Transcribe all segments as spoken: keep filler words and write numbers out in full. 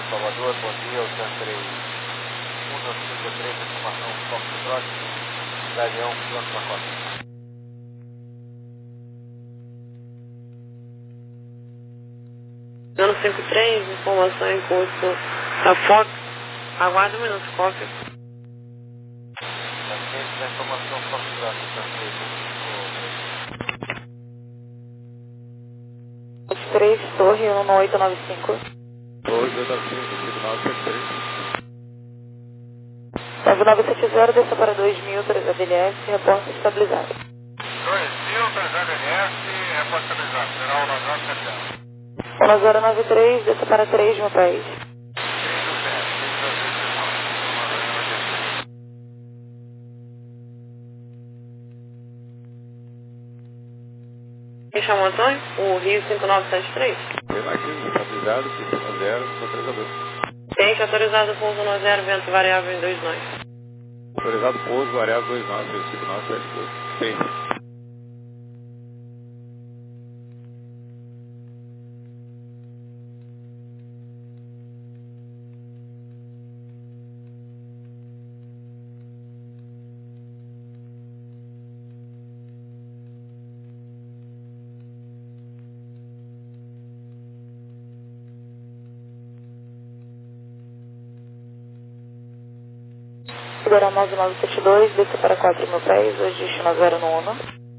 Salvador, bom dia, o três um nove cinco três, informação Foxtrot, Gavião, pronto para rota. Ano cinco três, informação em curso da Fox, aguarde um minuto, cópia. Paciente da informação Foxtrot, três três, Torre um oito nove cinco. dois oito nove cinco, signal sete três. nove nove sete zero, desça para dois mil, três A D L S, reporte estabilizado. dois mil, três A D L S, reporte estabilizado, será o nove nove sete zero. um zero nove três, desça para três, meu país. Quem chamou Antônio? O Rio cinco nove sete três. Tem mais cinco, estabilizado, pista zero, autorizador. Tem autorizado pouso no zero, vento variável em dois nós. Autorizado pouso, variável dois nove, signal sete dois. Tem. Federal nove nove sete dois, desça para quatro mil pés, hoje destino zero no Uno.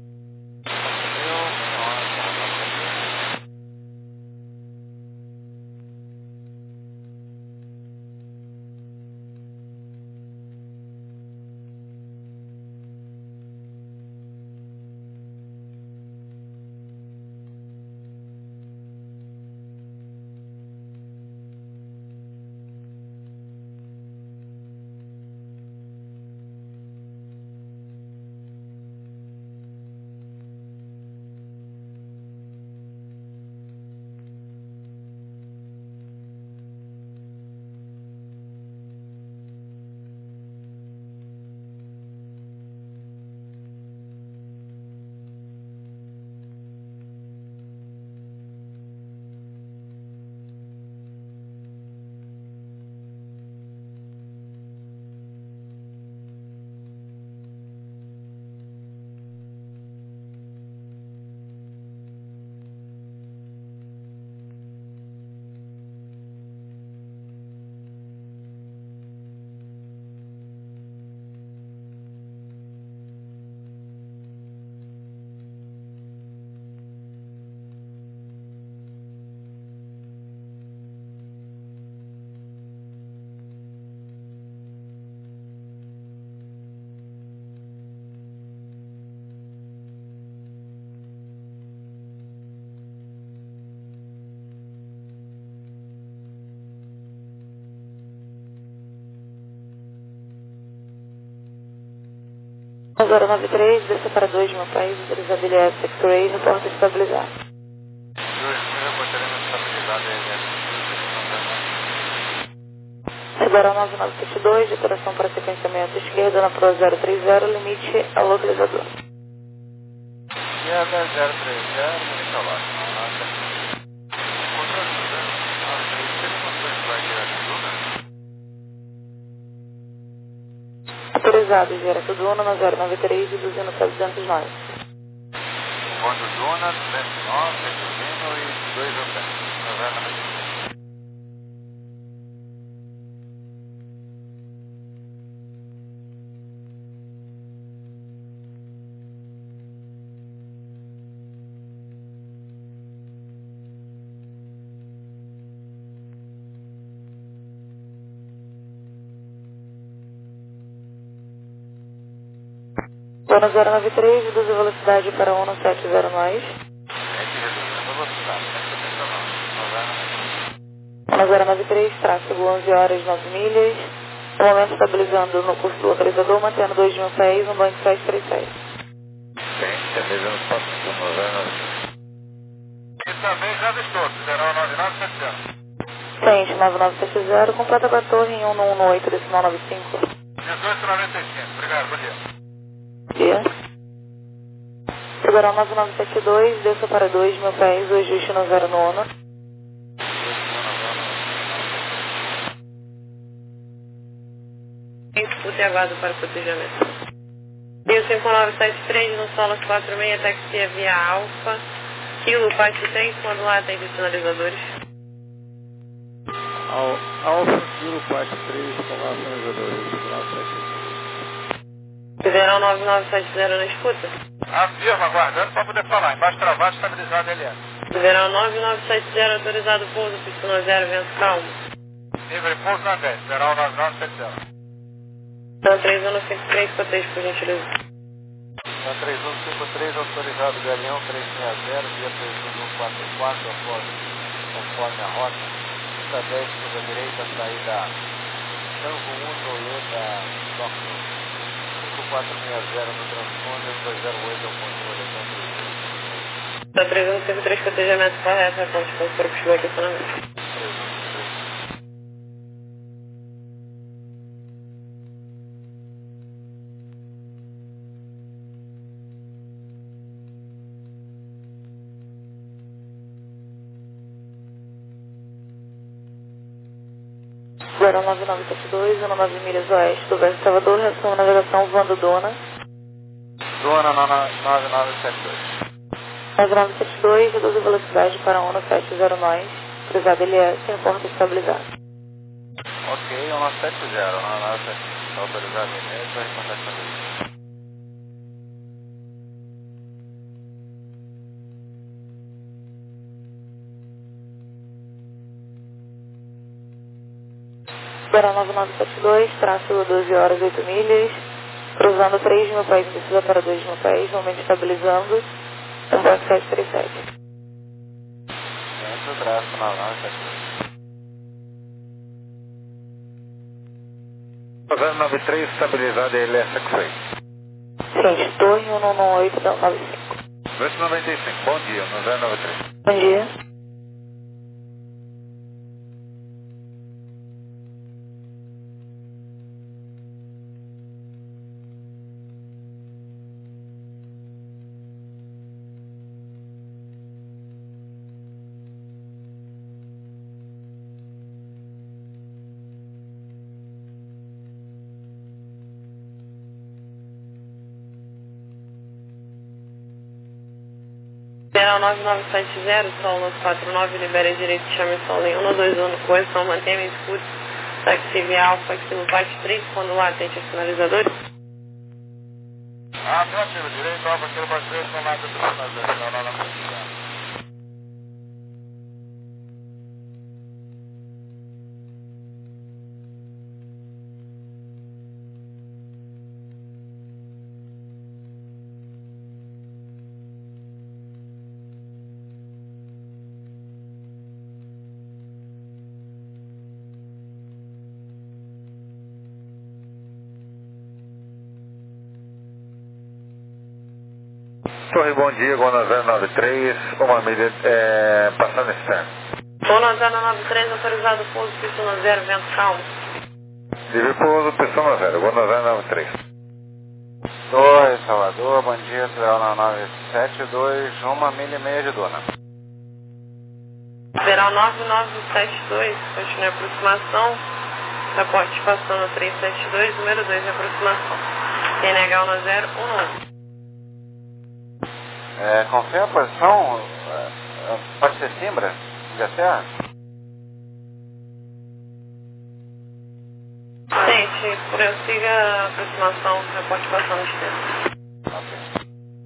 zero nove três, desça para dois mil pés, três A D L S, X-Ray, reporte estabilizado. Federal nove nove sete dois, decoração para sequenciamento esquerda na Pro zero três zero, limite ao localizador. Esquerda zero três zero, limite ao lado. Controle do trânsito, tem informações que vai direto do Duna? Autorizado, direto do Uno, na zero nove três e duzentos para duzentos e nove. Quando Duna, duzentos e nove, Retorino e dois a sete. Uno zero nove três, reduza a velocidade para um sete zero nós. Uno zero nove três, tráfego onze horas nove milhas. No momento estabilizando no curso do localizador, mantendo dois mil pés, um Boeing sete três sete. Tem, terminando o passo do nove. E também já avistou, será o nove nove sete zero. Tente nove nove sete zero, completa com a torre em um um oito, decimal nove cinco. dezoito noventa e cinco, obrigado, bom dia. Dia. Federal nove nove sete dois, desça para dois mil pés, hoje destino zero no Uno. e aguardo para protejamento. Rio cinco nove sete três, no solo quatro seis, taxia via Alfa, Kilo quatro três, quando lá atende os sinalizadores. Al, Alfa Kilo quatro três, comando sinalizadores, sinal sete. Federal nove nove sete zero na escuta. Afirma, aguardando para poder falar. Embaixo travado, estabilizado L S. Federal nove nove sete zero, autorizado pouso, pistão zero, vento calmo. Livre pouso na dez, Federal nove nove sete zero. Então três um cinco três, cotejo, por gentileza. Na três um cinco três, autorizado Galeão três seis zero, via três um quatro quatro, após conforme a rota. Pista dez, curva direita, saída Tango um, Toyota, Tóquio. cinco quatro seis zero no transponder, dois zero oito é o controle, então três um cinco três. Então três um cinco três, cotejamento correto, a ponte para o corpo de estacionamento. três um cinco três. zero nove nove sete dois, zero nove milhas oeste do Verso Salvador, reação navegação voando Dona. Dona nove nove sete dois. nove nove sete dois, reduzo a velocidade para ONU sete zero nós, cruzado L S, porta estabilizada. Ok, um sete zero, um nove sete dois, autorizado em e-mail, para recontar estabilizado. zero nove nove sete dois, tráfego doze horas oito milhas, cruzando três mil pés em descida para dois mil pés, momento estabilizando, um Boeing sete três sete. Dentro do tráfego nove nove sete dois. zero nove três, estabilizado L S X-Ray. Sim, Torre um um oito nove cinco. dois noventa e cinco, bom dia, no zero nove três. Bom dia. Federal nove nove sete zero, Sol nove quatro nove, libera direito, chame Sol em um dois um, correção, mantenha escute, taxi via Alfa, Kilo quatro três, quando lá atende os sinalizadores. Ah, afirmativo, direito, Alfa, Kilo quatro três, comando do sinalizador, não, não, não, não. Torre, bom dia, Gona zero nove três, uma milha, é, passando externo. Gona zero nove três, autorizado pouso, pistão zero, vento calmo. Livre pouso, pistão zero, Gona zero nove três. Oi, Salvador, bom dia, Federal nove nove sete dois, uma milha e meia de Dona. Federal nove nove sete dois, continue a aproximação, reporte passando três sete dois, número dois, aproximação. T N H um zero um um. É, confirma a posição, é, pode ser Simbra, de Serra? Gente, prossiga a aproximação, reporte passando externo. Ok.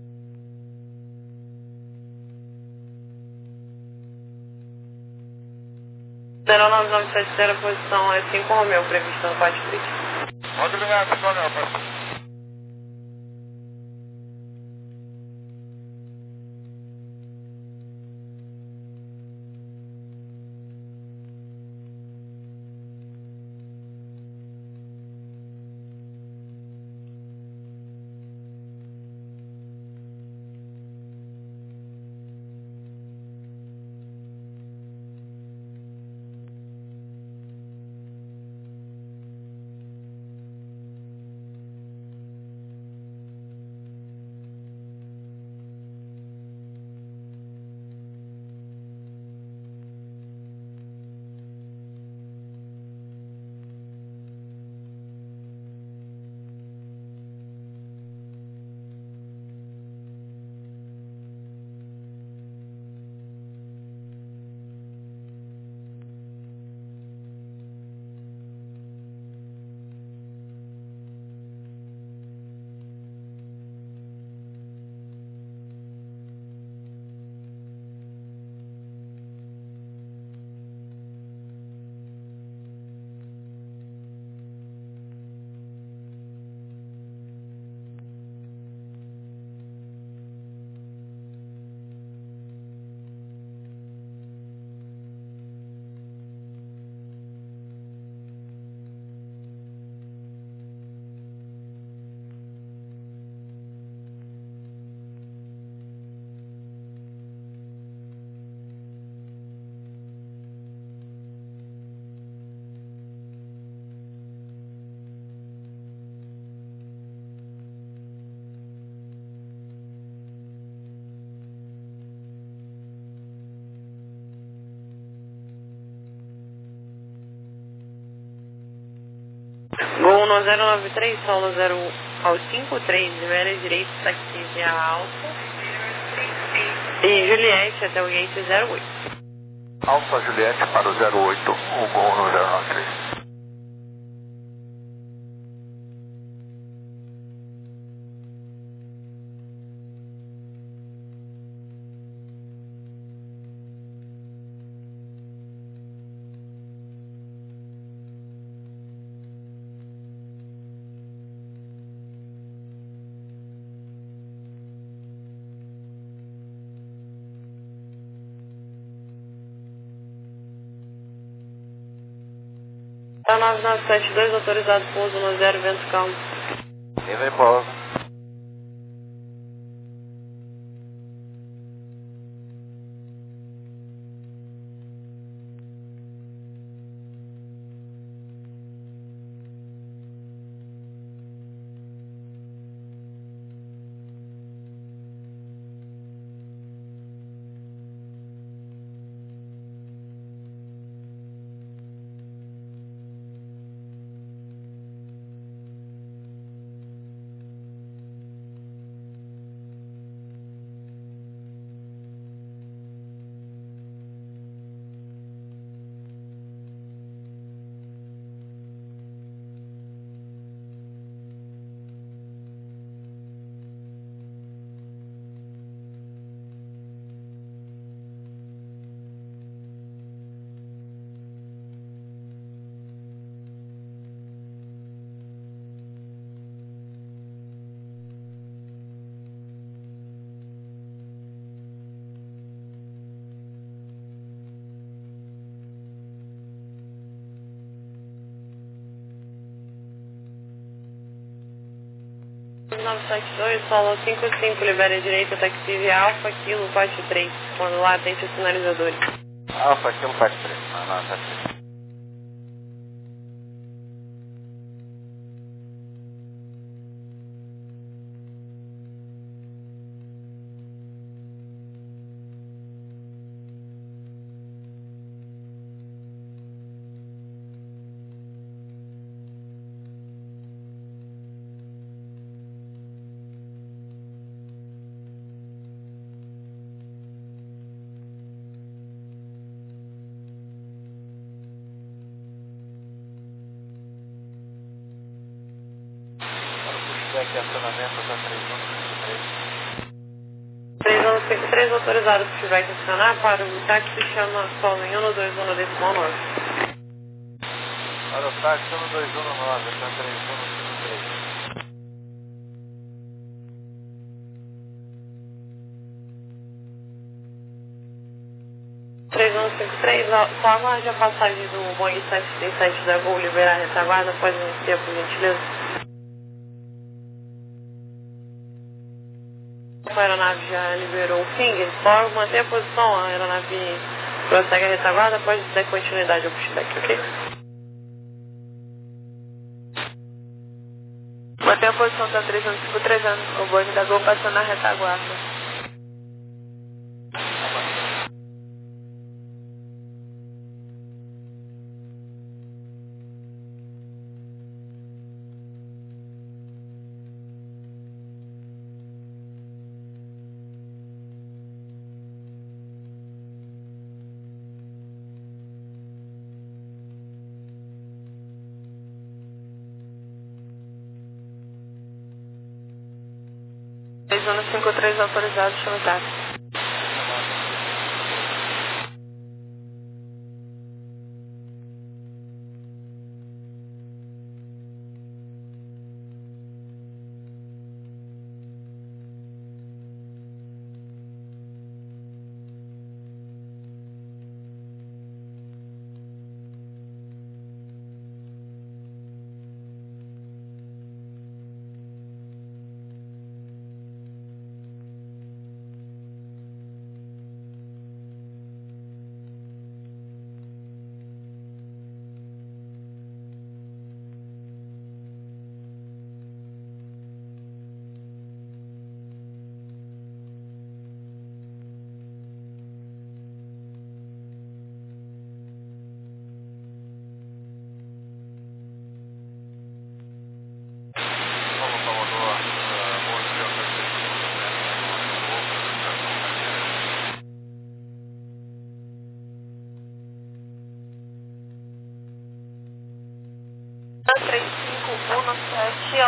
zero nove nove sete zero, posição é cinco Romeu, previsto no quatro três. Muito obrigado, pessoal, meu parceiro. Gol no zero nove três, solo zero ao cinco três, libera direito, táxi via alfa. E Juliette até o gate zero oito. Alfa Juliette para o zero oito, o gol no zero nove três. nove nove sete dois, autorizado pouso no zero, vento calmo. Livre pouso. nove sete dois, solo cinco cinco, libera direita, táxi via alfa, quilo quatro três, quando lá atende os sinalizadores. Alfa, quilo quatro três, não, não, tá três. Aqui acionamento da três um cinco três. três um cinco três, autorizado para pushback acionar para o táxi chama solo em um dois um decimal nove. Para o táxi um dois um nove, está três um cinco três. três um cinco três, só aguarde a passagem do Boeing sete três sete da Gol liberar a retaguarda, pode iniciar por gentileza. A aeronave já liberou o finger, só manter a posição, a aeronave prossegue a retaguarda, pode dar continuidade ao pushback, ok? Manter a posição da três um cinco três, o Boeing da Gol passando na retaguarda. três um cinco três autorizado, chama o táxi.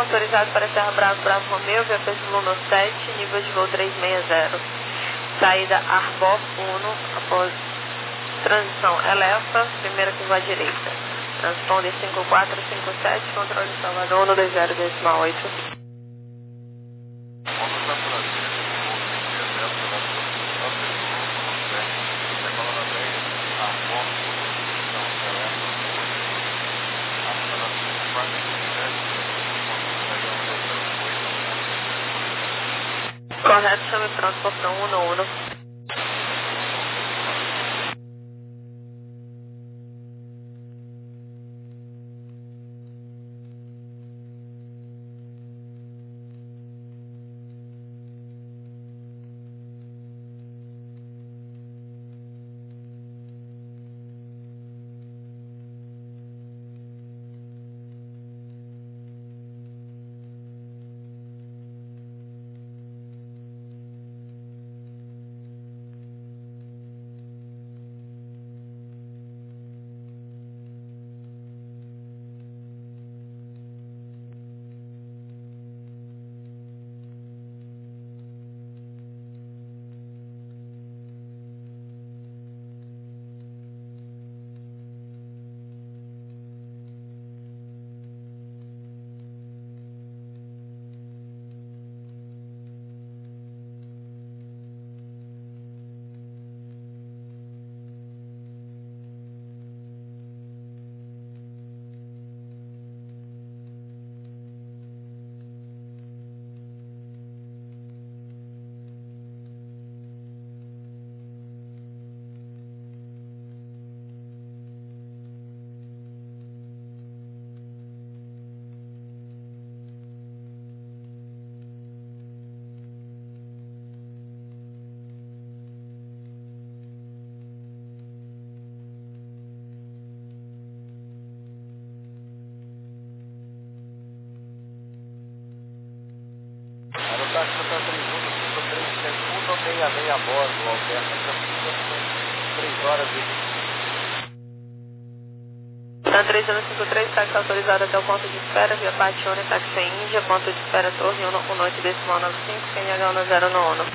autorizado para Serra Bravo, Bravo Romeu, via P S sete, nível de voo trezentos e sessenta. Saída Arbor um, após transição Elefa, primeira curva à direita. Transponder cinco quatro cinco sete, controle Salvador, um dois zero decimal oito. Correto, chame pronto, portão um um. Aerotáxi Santa três um cinco três sete um seis seis a bordo, Alberto, três horas e Santa três um cinco três, táxi autorizado até o ponto de espera, via Patione, táxi Índia, ponto de espera Torre um, noite decimal noventa e cinco, C N H um zero no um.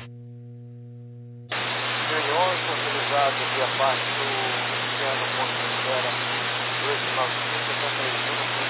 onze, autorizado via parte do Cristiano, ponto de espera dois nove cinco, Santa três um,